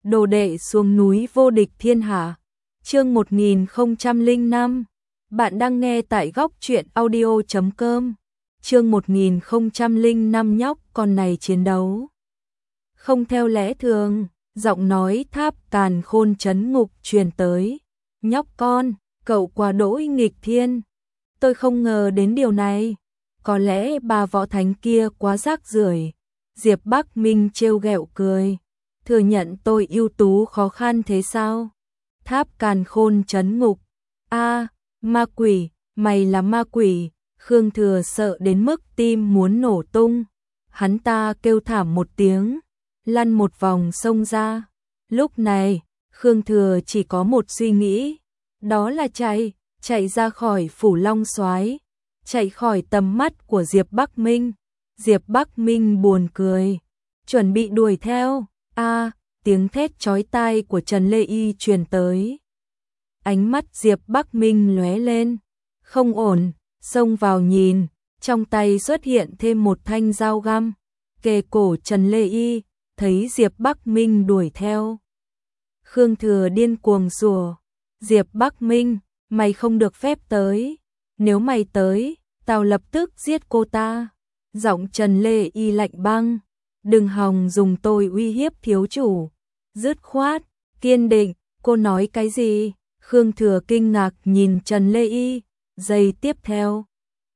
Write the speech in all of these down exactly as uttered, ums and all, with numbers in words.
Đồ đệ xuống núi vô địch thiên hạ. Chương một nghìn không trăm lẻ năm. Bạn đang nghe tại góc truyện audio chấm com. Chương một nghìn không trăm lẻ năm nhóc con này chiến đấu không theo lẽ thường, giọng nói Tháp Càn Khôn trấn ngục truyền tới. Nhóc con, cậu quá đỗi nghịch thiên. Tôi không ngờ đến điều này. Có lẽ bà võ thánh kia quá rác rưởi. Diệp Bắc Minh trêu ghẹo cười. Thừa nhận tôi ưu tú khó khăn thế sao? Tháp Càn Khôn trấn ngục. A, ma quỷ, mày là ma quỷ. Khương Thừa sợ đến mức tim muốn nổ tung. Hắn ta kêu thảm một tiếng, lăn một vòng xông ra. Lúc này, Khương Thừa chỉ có một suy nghĩ, đó là chạy, chạy ra khỏi phủ Long Soái, chạy khỏi tầm mắt của Diệp Bắc Minh. Diệp Bắc Minh buồn cười, chuẩn bị đuổi theo. A, tiếng thét chói tai của Trần Lê Y truyền tới. Ánh mắt Diệp Bắc Minh lóe lên, không ổn, xông vào nhìn, trong tay xuất hiện thêm một thanh dao găm, kề cổ Trần Lê Y, thấy Diệp Bắc Minh đuổi theo. Khương Thừa điên cuồng rủa, Diệp Bắc Minh, mày không được phép tới, nếu mày tới, tao lập tức giết cô ta. Giọng Trần Lê Y lạnh băng, đừng hòng dùng tôi uy hiếp thiếu chủ. Dứt khoát, kiên định, cô nói cái gì? Khương Thừa kinh ngạc nhìn Trần Lê Y, giây tiếp theo.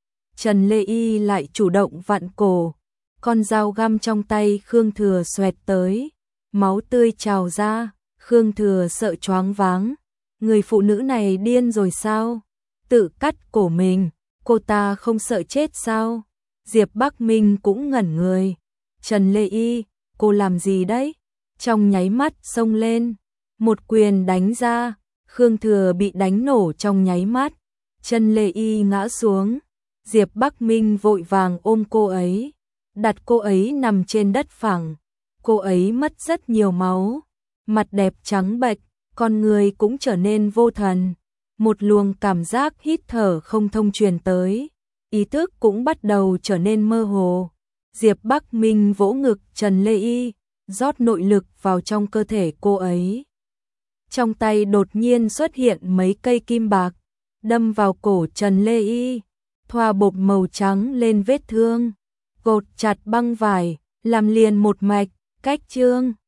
Trần Lê Y lại chủ động vặn cổ, con dao găm trong tay Khương Thừa xoẹt tới, máu tươi trào ra, Khương Thừa sợ choáng váng. Người phụ nữ này điên rồi sao? Tự cắt cổ mình, cô ta không sợ chết sao? Diệp Bắc Minh cũng ngẩn người. Trần Lê Y, cô làm gì đấy? Trong nháy mắt xông lên, một quyền đánh ra, Khương Thừa bị đánh nổ trong nháy mắt. Trần Lê Y ngã xuống, Diệp Bắc Minh vội vàng ôm cô ấy, đặt cô ấy nằm trên đất phẳng. Cô ấy mất rất nhiều máu, mặt đẹp trắng bệch, con người cũng trở nên vô thần. Một luồng cảm giác hít thở không thông truyền tới, ý thức cũng bắt đầu trở nên mơ hồ. Diệp Bắc Minh vỗ ngực Trần Lê Y, rót nội lực vào trong cơ thể cô ấy. Trong tay đột nhiên xuất hiện mấy cây kim bạc, đâm vào cổ Trần Lê Y, thoa bột màu trắng lên vết thương, gột chặt băng vải, làm liền một mạch, cách chương.